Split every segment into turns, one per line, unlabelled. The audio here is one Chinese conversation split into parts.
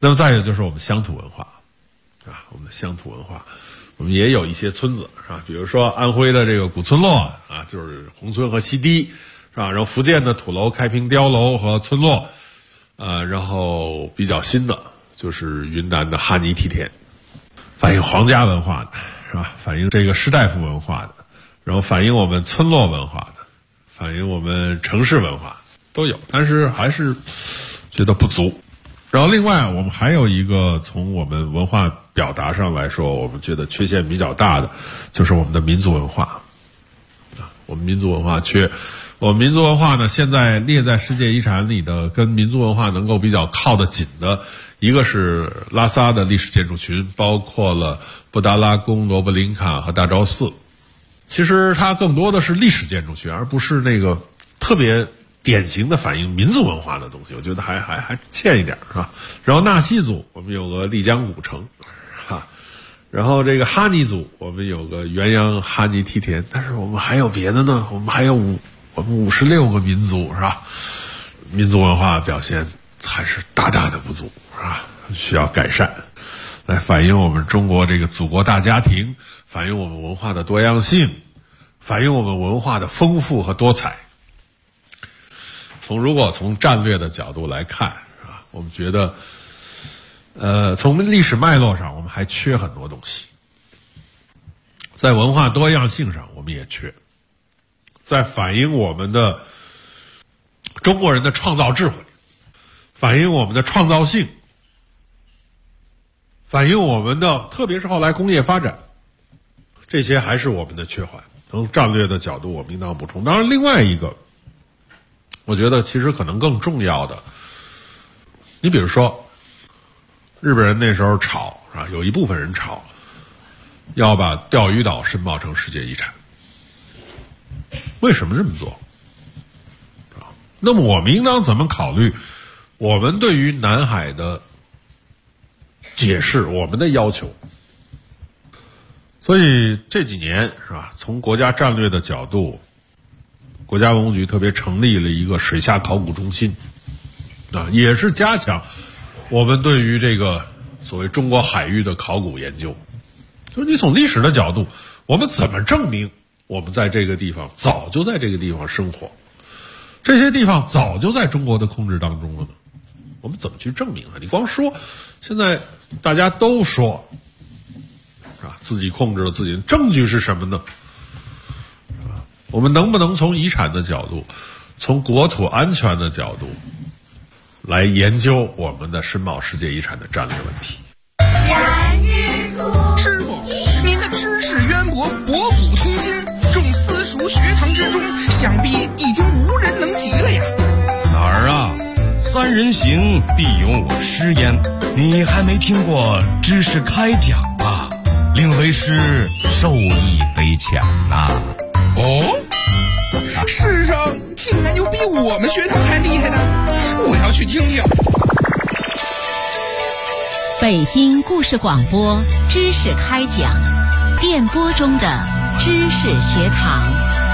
那么再有就是我们乡土文化啊，我们的乡土文化，我们也有一些村子是吧？比如说安徽的这个古村落啊，就是宏村和西堤是吧？然后福建的土楼、开平碉楼和村落，然后比较新的就是云南的哈尼梯田，反映皇家文化的是吧？反映这个士大夫文化的，然后反映我们村落文化的，反映我们城市文化都有，但是还是觉得不足。然后另外我们还有一个从我们文化表达上来说，我们觉得缺陷比较大的就是我们的民族文化啊，我们民族文化缺。我们民族文化呢，现在列在世界遗产里的跟民族文化能够比较靠得紧的，一个是拉萨的历史建筑群，包括了布达拉宫、罗布林卡和大昭寺。其实它更多的是历史建筑群，而不是那个特别典型的反映民族文化的东西，我觉得还欠一点是吧？然后纳西族我们有个丽江古城，哈，然后这个哈尼族我们有个元阳哈尼梯田，但是我们还有别的呢，我们还有我们56个民族是吧？民族文化表现还是大大的不足是吧？需要改善，来反映我们中国这个祖国大家庭，反映我们文化的多样性，反映我们文化的丰富和多彩。如果从战略的角度来看，是吧？我们觉得，从历史脉络上，我们还缺很多东西。在文化多样性上，我们也缺。在反映我们的中国人的创造智慧，反映我们的创造性，反映我们的，特别是后来工业发展，这些还是我们的缺环。从战略的角度，我们应当补充。当然，另外一个。我觉得其实可能更重要的，你比如说，日本人那时候吵是吧？有一部分人吵，要把钓鱼岛申报成世界遗产。为什么这么做？那么我们应当怎么考虑我们对于南海的解释，我们的要求？所以这几年是吧？从国家战略的角度。国家文物局特别成立了一个水下考古中心，啊，也是加强我们对于这个所谓中国海域的考古研究。就是你从历史的角度，我们怎么证明我们在这个地方早就在这个地方生活，这些地方早就在中国的控制当中了呢？我们怎么去证明呢？你光说，现在大家都说，啊，自己控制了自己，证据是什么呢？我们能不能从遗产的角度，从国土安全的角度，来研究我们的申报世界遗产的战略问题？
师傅，您的知识渊博，博古通今，众私塾学堂之中，想必已经无人能及了呀。
哪儿啊？三人行，必有我师焉。你还没听过知识开讲啊？令为师受益匪浅呐。
哦，世上竟然有比我们学堂还厉害的，我要去听听。
北京故事广播知识开讲，电波中的知识学堂。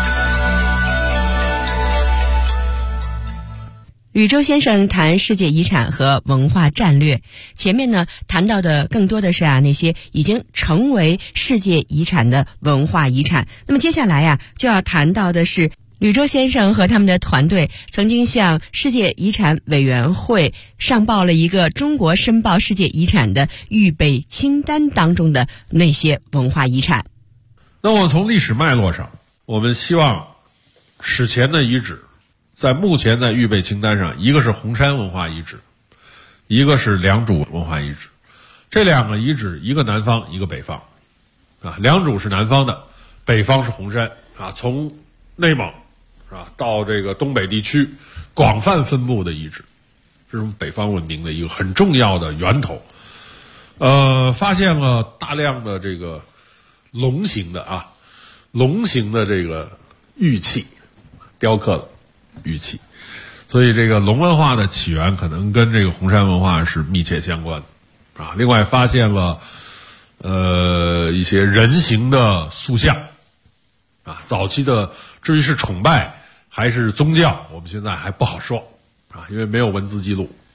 宇宙先生谈世界遗产和文化战略，前面呢谈到的更多的是那些已经成为世界遗产的文化遗产。那么接下来就要谈到的是宇宙先生和他们的团队曾经向世界遗产委员会上报了一个中国申报世界遗产的预备清单当中的那些文化遗产。
那么从历史脉络上，我们希望史前的遗址在目前的预备清单上，一个是红山文化遗址，一个是良渚文化遗址。这两个遗址，一个南方，一个北方。良渚是南方的，北方是红山。从内蒙到这个东北地区广泛分布的遗址，这是北方文明的一个很重要的源头。发现了大量的这个龙形的这个玉器，雕刻的玉器，所以这个龙文化的起源可能跟这个红山文化是密切相关的另外发现了一些人形的塑像早期的至于是崇拜还是宗教，我们现在还不好说因为没有文字记录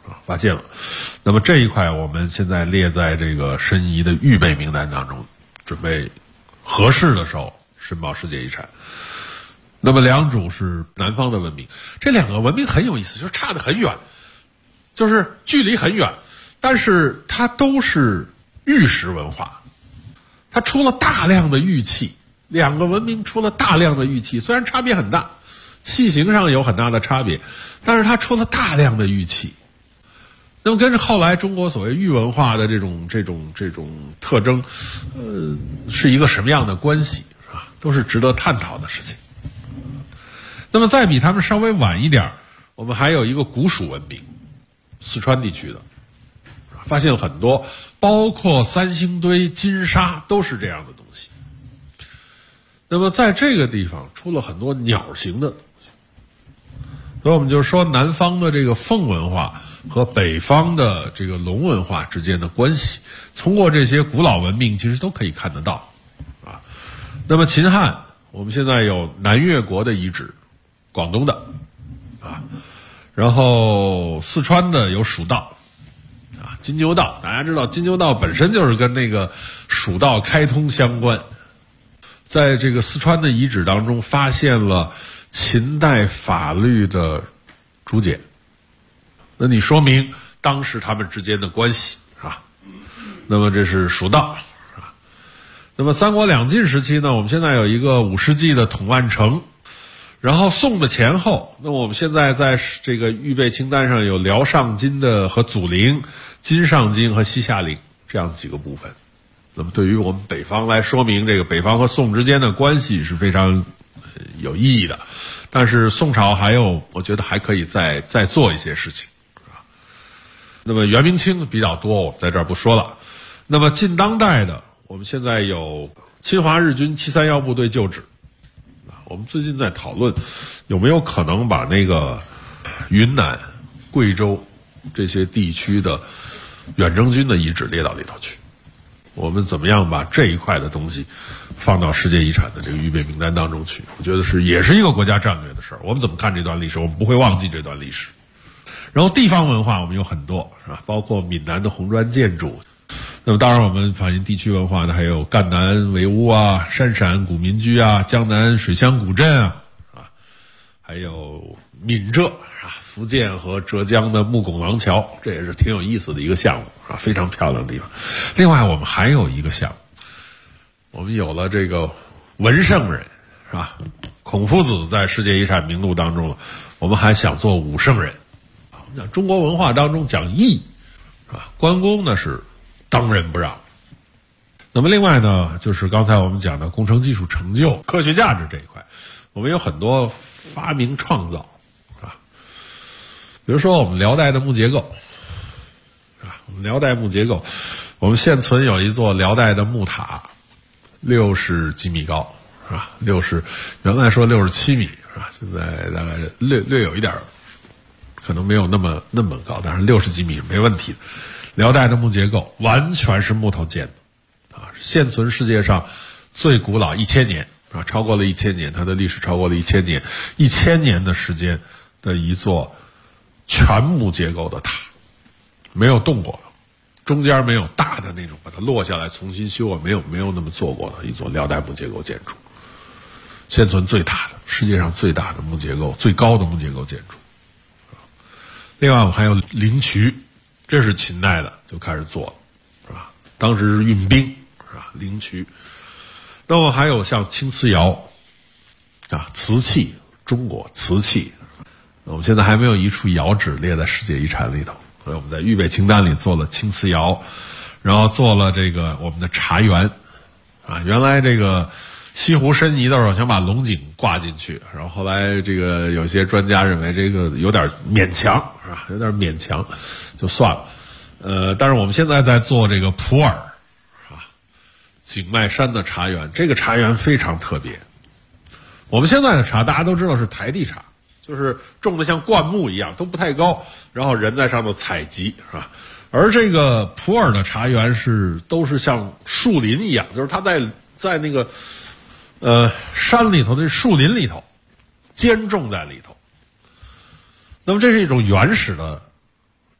发现了。那么这一块我们现在列在这个申遗的预备名单当中，准备合适的时候申报世界遗产。那么良渚是南方的文明，这两个文明很有意思，就是差得很远，就是距离很远，但是它都是玉石文化，它出了大量的玉器，两个文明出了大量的玉器，虽然差别很大，器型上有很大的差别，但是它出了大量的玉器。那么跟着后来中国所谓玉文化的这种特征，是一个什么样的关系啊？都是值得探讨的事情。那么再比他们稍微晚一点，我们还有一个古蜀文明，四川地区的，发现了很多，包括三星堆、金沙都是这样的东西。那么在这个地方出了很多鸟形的东西，所以我们就说南方的这个凤文化和北方的这个龙文化之间的关系，通过这些古老文明其实都可以看得到啊。那么秦汉，我们现在有南越国的遗址，广东的啊，然后四川的有蜀道啊，金牛道，大家知道金牛道本身就是跟那个蜀道开通相关。在这个四川的遗址当中发现了秦代法律的竹简，那你说明当时他们之间的关系是吧？那么这是蜀道是吧？那么三国两晋时期呢，我们现在有一个5世纪的统万城，然后宋的前后，那么我们现在在这个预备清单上有辽上金的和祖陵、金上金和西夏陵这样几个部分。那么对于我们北方来说明，这个北方和宋之间的关系是非常有意义的。但是宋朝还有，我觉得还可以再做一些事情。那么元明清比较多，我在这儿不说了。那么近当代的，我们现在有侵华日军731部队旧址。我们最近在讨论有没有可能把那个云南、贵州这些地区的远征军的遗址列到里头去。我们怎么样把这一块的东西放到世界遗产的这个预备名单当中去？我觉得也是一个国家战略的事儿。我们怎么看这段历史？我们不会忘记这段历史。然后地方文化我们有很多，是吧？包括闽南的红砖建筑。那么当然我们反映地区文化呢，还有赣南围屋啊、山陕古民居啊、江南水乡古镇啊，还有闽浙啊，福建和浙江的木拱廊桥，这也是挺有意思的一个项目啊，非常漂亮的地方。另外我们还有一个项目，我们有了这个文圣人，是吧？孔夫子在世界遗产名录当中了，我们还想做武圣人。讲中国文化当中讲义，是吧？关公呢是当仁不让。那么另外呢，就是刚才我们讲的工程技术成就、科学价值这一块，我们有很多发明创造，是吧？比如说我们辽代的木结构，是吧？我们辽代木结构，我们现存有一座辽代的木塔，60几米高，是吧？60，原来说67米，是吧？现在大概略有一点，可能没有那么高，但是60几米是没问题的。辽代的木结构完全是木头建的，啊，现存世界上最古老1000年，啊，超过了1000年，它的历史超过了1000年，1000年的时间的一座全木结构的塔，没有动过，中间没有大的那种把它落下来重新修啊，没有那么做过的一座辽代木结构建筑，现存最大的，世界上最大的木结构，最高的木结构建筑。另外我们还有灵渠，这是秦代的就开始做了，是吧？当时是运兵，是吧？灵渠。那么还有像青瓷窑啊，瓷器，中国瓷器，我们现在还没有一处窑址列在世界遗产里头，所以我们在预备清单里做了青瓷窑，然后做了这个我们的茶园啊。原来这个西湖申遗的时候想把龙井挂进去，然后后来这个有些专家认为这个有点勉强，是吧？有点勉强，就算了。但是我们现在在做这个普洱啊，景迈山的茶园，这个茶园非常特别。我们现在的茶大家都知道是台地茶，就是种的像灌木一样，都不太高，然后人在上头采集，是吧？而这个普洱的茶园都是像树林一样，就是它在那个山里头的树林里头兼种在里头。那么这是一种原始的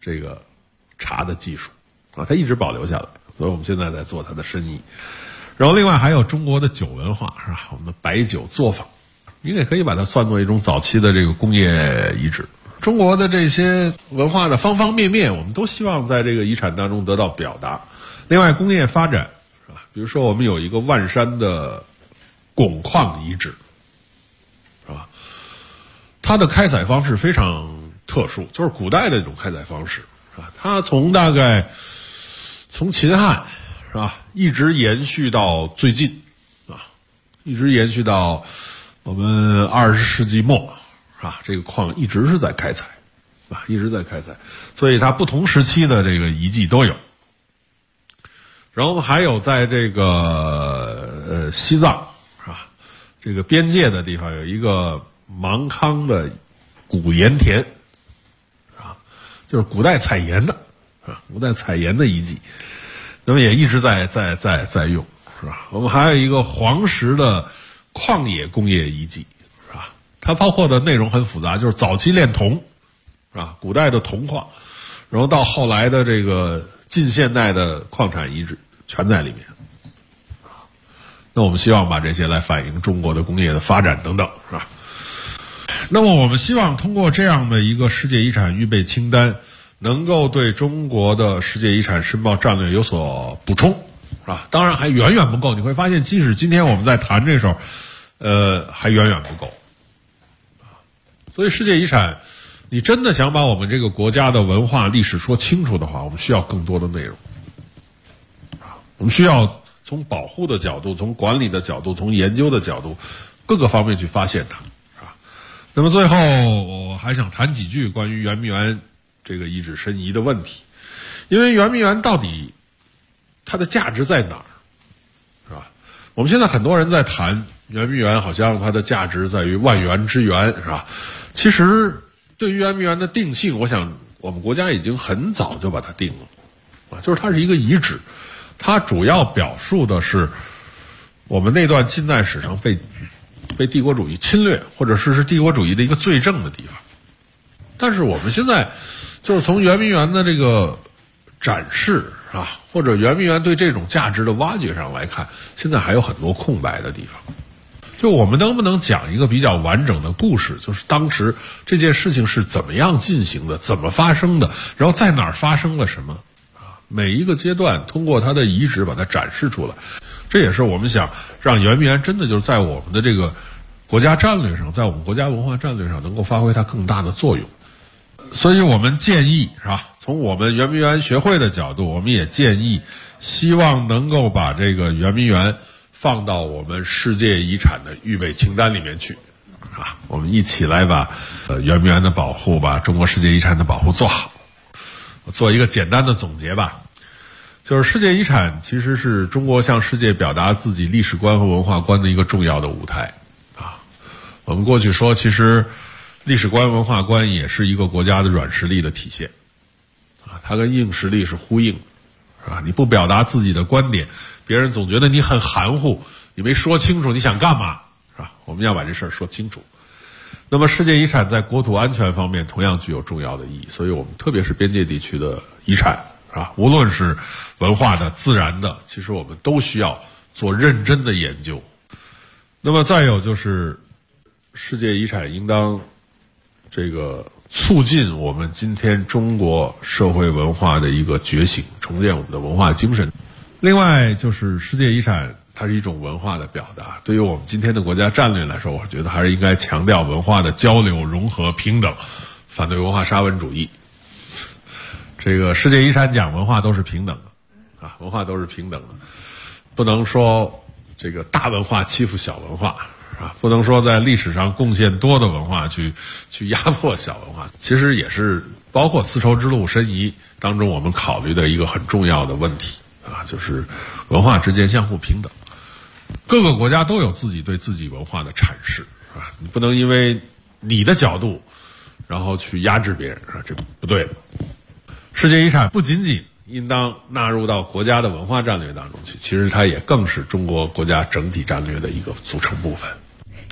这个茶的技术啊，它一直保留下来，所以我们现在在做它的申遗。然后另外还有中国的酒文化是吧？我们的白酒作坊，你也可以把它算作一种早期的这个工业遗址。中国的这些文化的方方面面，我们都希望在这个遗产当中得到表达。另外，工业发展是吧？比如说，我们有一个万山的汞矿遗址，是吧？它的开采方式非常特殊，就是古代的这种开采方式，是吧？它大概从秦汉是吧，一直延续到最近，啊，一直延续到我们20世纪末。啊，这个矿一直是在开采，啊，一直在开采，所以它不同时期的这个遗迹都有。然后还有在这个西藏是吧，这个边界的地方有一个芒康的古盐田，啊，就是古代采盐的，啊，古代采盐的遗迹，那么也一直在用，是吧？我们还有一个黄石的矿业工业遗迹。它包括的内容很复杂，就是早期炼铜，啊，古代的铜矿，然后到后来的这个近现代的矿产遗址全在里面。那我们希望把这些来反映中国的工业的发展等等，是吧？那么我们希望通过这样的一个世界遗产预备清单，能够对中国的世界遗产申报战略有所补充，是吧？当然还远远不够，你会发现，即使今天我们在谈这时候，还远远不够。所以世界遗产，你真的想把我们这个国家的文化历史说清楚的话，我们需要更多的内容。我们需要从保护的角度、从管理的角度、从研究的角度，各个方面去发现它，是吧？那么最后我还想谈几句关于圆明园这个遗址申遗的问题，因为圆明园到底它的价值在哪儿，是吧？我们现在很多人在谈圆明园，好像它的价值在于万园之园，是吧？其实对于圆明园的定性，我想我们国家已经很早就把它定了，啊，就是它是一个遗址，它主要表述的是我们那段近代史上被帝国主义侵略，或者是帝国主义的一个罪证的地方。但是我们现在就是从圆明园的这个展示啊，或者圆明园对这种价值的挖掘上来看，现在还有很多空白的地方。就我们能不能讲一个比较完整的故事，就是当时这件事情是怎么样进行的，怎么发生的，然后在哪儿发生了什么啊？每一个阶段通过它的遗址把它展示出来，这也是我们想让圆明园真的就是在我们的这个国家战略上，在我们国家文化战略上能够发挥它更大的作用。所以我们建议是吧，从我们圆明园学会的角度，我们也建议希望能够把这个圆明园放到我们世界遗产的预备清单里面去，啊，我们一起来把圆明园的保护，把中国世界遗产的保护做好。我做一个简单的总结吧，就是世界遗产其实是中国向世界表达自己历史观和文化观的一个重要的舞台啊。我们过去说，其实历史观、文化观也是一个国家的软实力的体现啊，它跟硬实力是呼应，是吧？你不表达自己的观点，别人总觉得你很含糊，你没说清楚你想干嘛，是吧？我们要把这事儿说清楚。那么世界遗产在国土安全方面同样具有重要的意义，所以我们特别是边界地区的遗产，是吧？无论是文化的、自然的，其实我们都需要做认真的研究。那么再有就是世界遗产应当这个促进我们今天中国社会文化的一个觉醒，重建我们的文化精神。另外就是世界遗产它是一种文化的表达，对于我们今天的国家战略来说，我觉得还是应该强调文化的交流、融合、平等，反对文化沙文主义。这个世界遗产讲文化都是平等的啊，文化都是平等的，不能说这个大文化欺负小文化啊，不能说在历史上贡献多的文化去压迫小文化，其实也是包括丝绸之路申遗当中我们考虑的一个很重要的问题啊，就是文化之间相互平等。各个国家都有自己对自己文化的阐释啊，你不能因为你的角度然后去压制别人啊，这不对的。世界遗产不仅仅应当纳入到国家的文化战略当中去，其实它也更是中国国家整体战略的一个组成部分。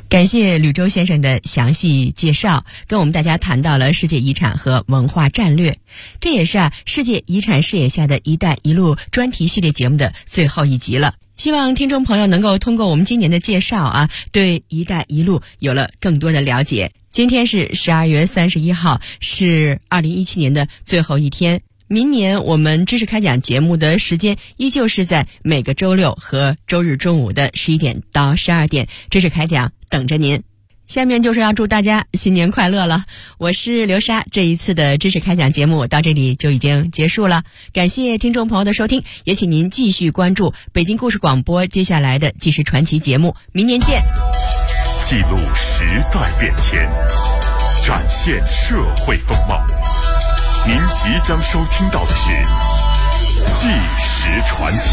感谢吕周先生的详细介绍，跟我们大家谈到了世界遗产和文化战略。这也是世界遗产视野下的一带一路专题系列节目的最后一集了。希望听众朋友能够通过我们今年的介绍对一带一路有了更多的了解。今天是12月31号，是2017年的最后一天。明年我们知识开讲节目的时间依旧是在每个周六和周日中午的11点到12点，知识开讲等着您。下面就是要祝大家新年快乐了。我是刘莎，这一次的知识开讲节目到这里就已经结束了，感谢听众朋友的收听，也请您继续关注北京故事广播接下来的纪实传奇节目，明年见。
记录时代变迁，展现社会风貌。您即将收听到的是纪实传奇。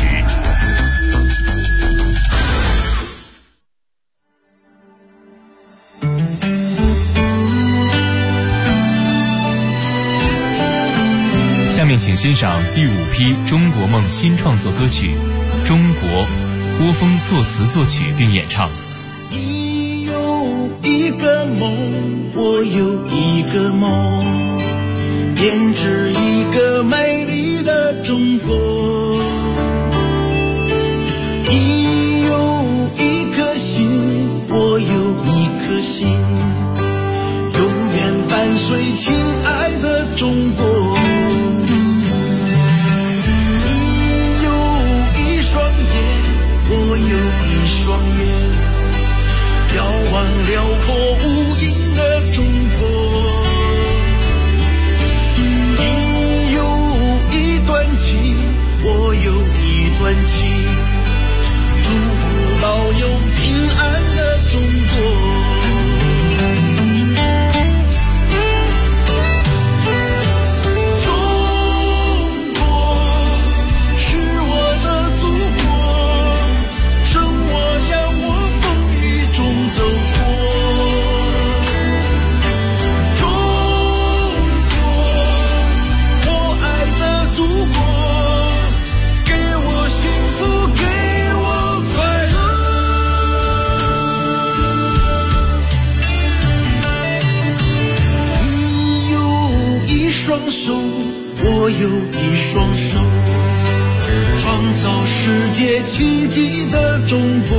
下面请欣赏第5批中国梦新创作歌曲《中国》，郭峰作词作曲并演唱。
你有一个梦，我有一个梦，编织一个美丽的中国。你有一颗心，我有一颗心，永远伴随亲爱的中国。你有一双眼，我有一双眼，遥望辽阔无垠的中国。我有一段情，祝福保佑平安的中国。中国是我的祖国，趁我让我风雨中走过。中国，我爱的祖国。双手，我有一双手，创造世界奇迹的中国。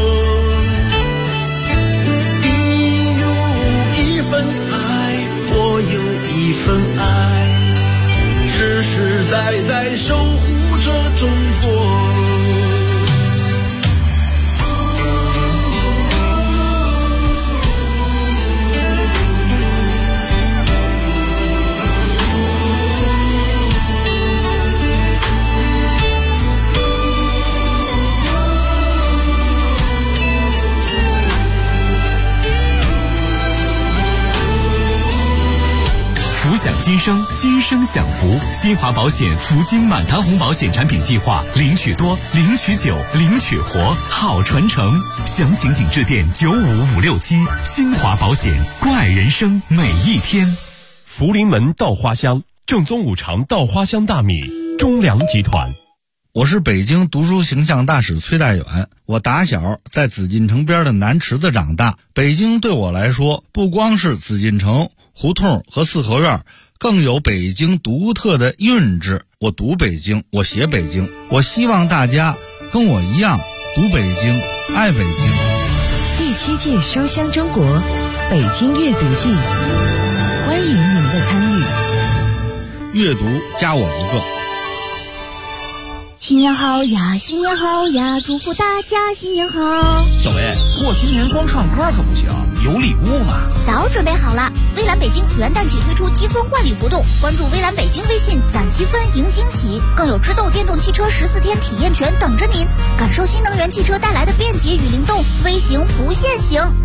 你有一份爱，我有一份爱，世世代代守护着中国。
福享今生，今生享福。新华保险福金满堂红保险产品计划，领取多，领取久，领取活，好传承。详情请致电95567。新华保险，关爱人生每一天。
福临门稻花香，正宗五常稻花香大米，中粮集团。
我是北京读书形象大使崔大远，我打小在紫禁城边的南池子长大。北京对我来说，不光是紫禁城、胡同和四合院，更有北京独特的韵致。我读北京，我写北京，我希望大家跟我一样读北京，爱北京。
第7届书香中国北京阅读季，欢迎您的参与。
阅读加我一个。
新年好呀，新年好呀，祝福大家新年好。
小薇，过新年光唱歌可不行，有礼物嘛。
早准备好了，蔚蓝北京元旦起推出积分换礼活动，关注蔚蓝北京微信攒积分赢惊喜，更有知豆电动汽车14天体验权等着您，感受新能源汽车带来的便捷与灵动，微型不限行。